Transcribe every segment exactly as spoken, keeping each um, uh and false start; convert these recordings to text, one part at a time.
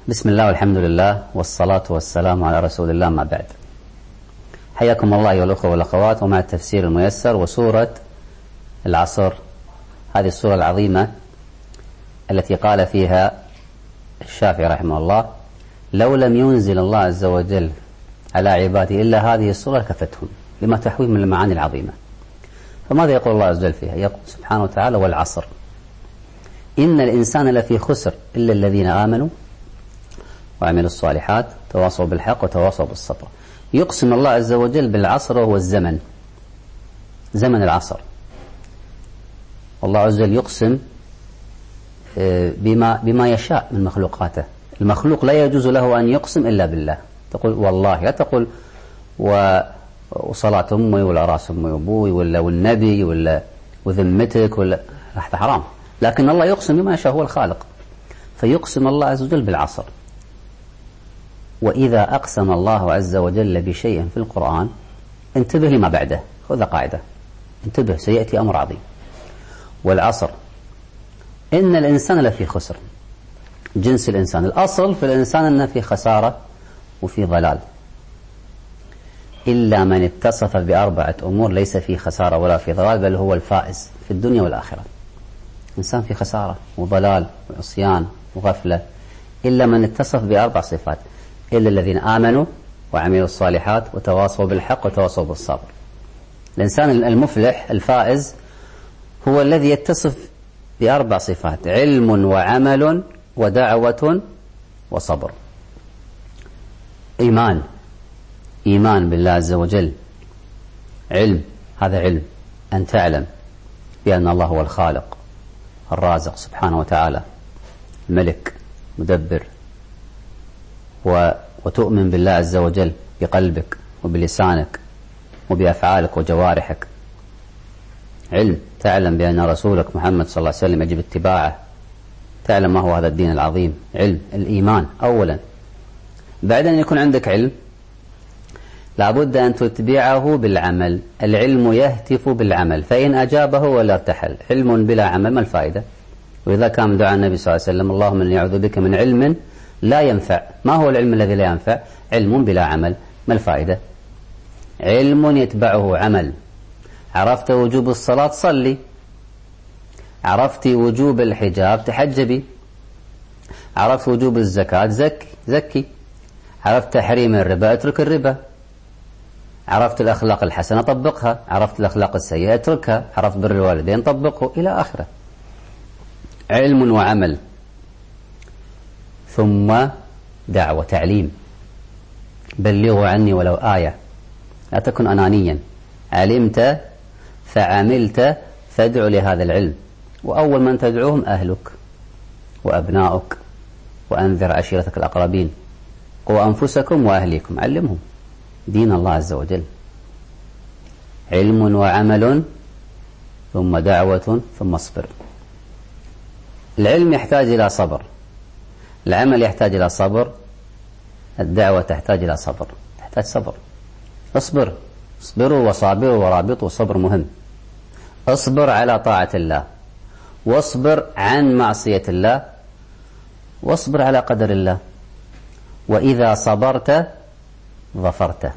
بسم الله والحمد لله والصلاة والسلام على رسول الله، ما بعد. حياكم الله أيها الأخوة والأخوات ومع التفسير الميسر وسورة العصر، هذه السورة العظيمة التي قال فيها الشافعي رحمه الله: لو لم ينزل الله عز وجل على عباده إلا هذه السورة لكفتهم، لما تحويه من المعاني العظيمة. فماذا يقول الله عز وجل فيها؟ يقول سبحانه وتعالى: والعصر إن الإنسان لفي خسر إلا الذين آمنوا وعملوا الصالحات تواصوا بالحق وتواصوا بالصبر. يقسم الله عز وجل بالعصر وهو الزمن، زمن العصر. الله عز وجل يقسم بما بما يشاء من مخلوقاته. المخلوق لا يجوز له أن يقسم إلا بالله. تقول والله، لا تقول وصلاة أمي ولا رأس أمي وأبوي ولا والنبي ولا وذمتك ولا، هذا حرام. لكن الله يقسم بما يشاء، هو الخالق. فيقسم الله عز وجل بالعصر. وإذا أقسم الله عز وجل بشيء في القرآن انتبه لما بعده، خذ قاعدة، انتبه سيأتي أمر عظيم. والعصر إن الإنسان لفي خسر، جنس الإنسان. الأصل في الإنسان أنه في خسارة وفي ضلال، إلا من اتصف بأربعة أمور ليس في خسارة ولا في ضلال، بل هو الفائز في الدنيا والآخرة. إنسان في خسارة وضلال وعصيان وغفلة إلا من اتصف بأربع صفات: إلا الذين آمنوا وعملوا الصالحات وتواصوا بالحق وتواصوا بالصبر. الإنسان المفلح الفائز هو الذي يتصف بأربع صفات: علم وعمل ودعوة وصبر. إيمان، إيمان بالله عز وجل. علم، هذا علم أن تعلم بأن الله هو الخالق الرازق سبحانه وتعالى، الملك مدبر، وتؤمن بالله عز وجل بقلبك وبلسانك وبأفعالك وجوارحك. علم، تعلم بأن رسولك محمد صلى الله عليه وسلم يجب اتباعه، تعلم ما هو هذا الدين العظيم. علم، الإيمان أولا. بعد أن يكون عندك علم لابد أن تتبعه بالعمل. العلم يهتف بالعمل، فإن أجابه ولا ارتحل. علم بلا عمل ما الفائدة؟ وإذا كان دعا النبي صلى الله عليه وسلم: اللهم إني أعوذ بك من علم لا ينفع. ما هو العلم الذي لا ينفع؟ علم بلا عمل، ما الفائدة؟ علم يتبعه عمل. عرفت وجوب الصلاة صلي، عرفت وجوب الحجاب تحجبي، عرفت وجوب الزكاة زكي زكي، عرفت تحريم الربا اترك الربا، عرفت الأخلاق الحسنة طبقها، عرفت الأخلاق السيئة اتركها، عرفت بر الوالدين طبقه، إلى آخره. علم وعمل. ثم دعوة، تعليم. بلغوا عني ولو آية، لا تكن أنانيا. علمت فعملت فادع لهذا العلم، وأول من تدعوهم أهلك وأبناؤك، وأنذر عشيرتك الأقربين، قوا أنفسكم وأهليكم. علمهم دين الله عز وجل. علم وعمل ثم دعوة ثم اصبر. العلم يحتاج إلى صبر، العمل يحتاج إلى صبر، الدعوة تحتاج إلى صبر، تحتاج صبر. اصبر، اصبروا وصابروا ورابطوا. صبر مهم. اصبر على طاعة الله، واصبر عن معصية الله، واصبر على قدر الله. وإذا صبرت ظفرت.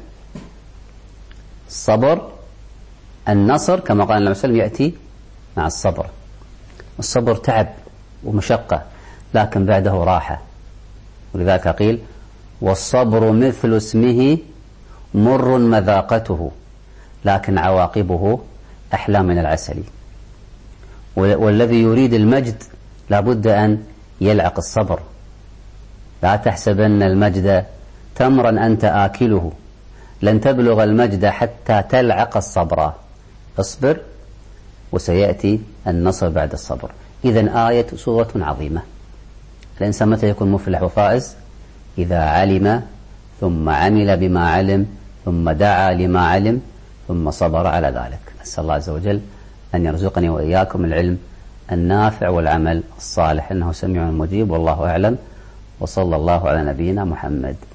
الصبر، النصر كما قال النبي صلى الله عليه وسلم يأتي مع الصبر. الصبر تعب ومشقة، لكن بعده راحة. ولذلك قيل: والصبر مثل اسمه مر مذاقته، لكن عواقبه أحلى من العسل. والذي يريد المجد لابد أن يلعق الصبر. لا تحسبن المجد تمرا أنت آكله، لن تبلغ المجد حتى تلعق الصبر. اصبر وسيأتي النصر بعد الصبر. إذن آية سورة عظيمة. الإنسان متى يكون مفلح وفائز؟ إذا علم ثم عمل بما علم ثم دعا لما علم ثم صبر على ذلك. أسأل الله عز وجل أن يرزقني وإياكم العلم النافع والعمل الصالح، إنه سميع مجيب. والله أعلم، وصلى الله على نبينا محمد.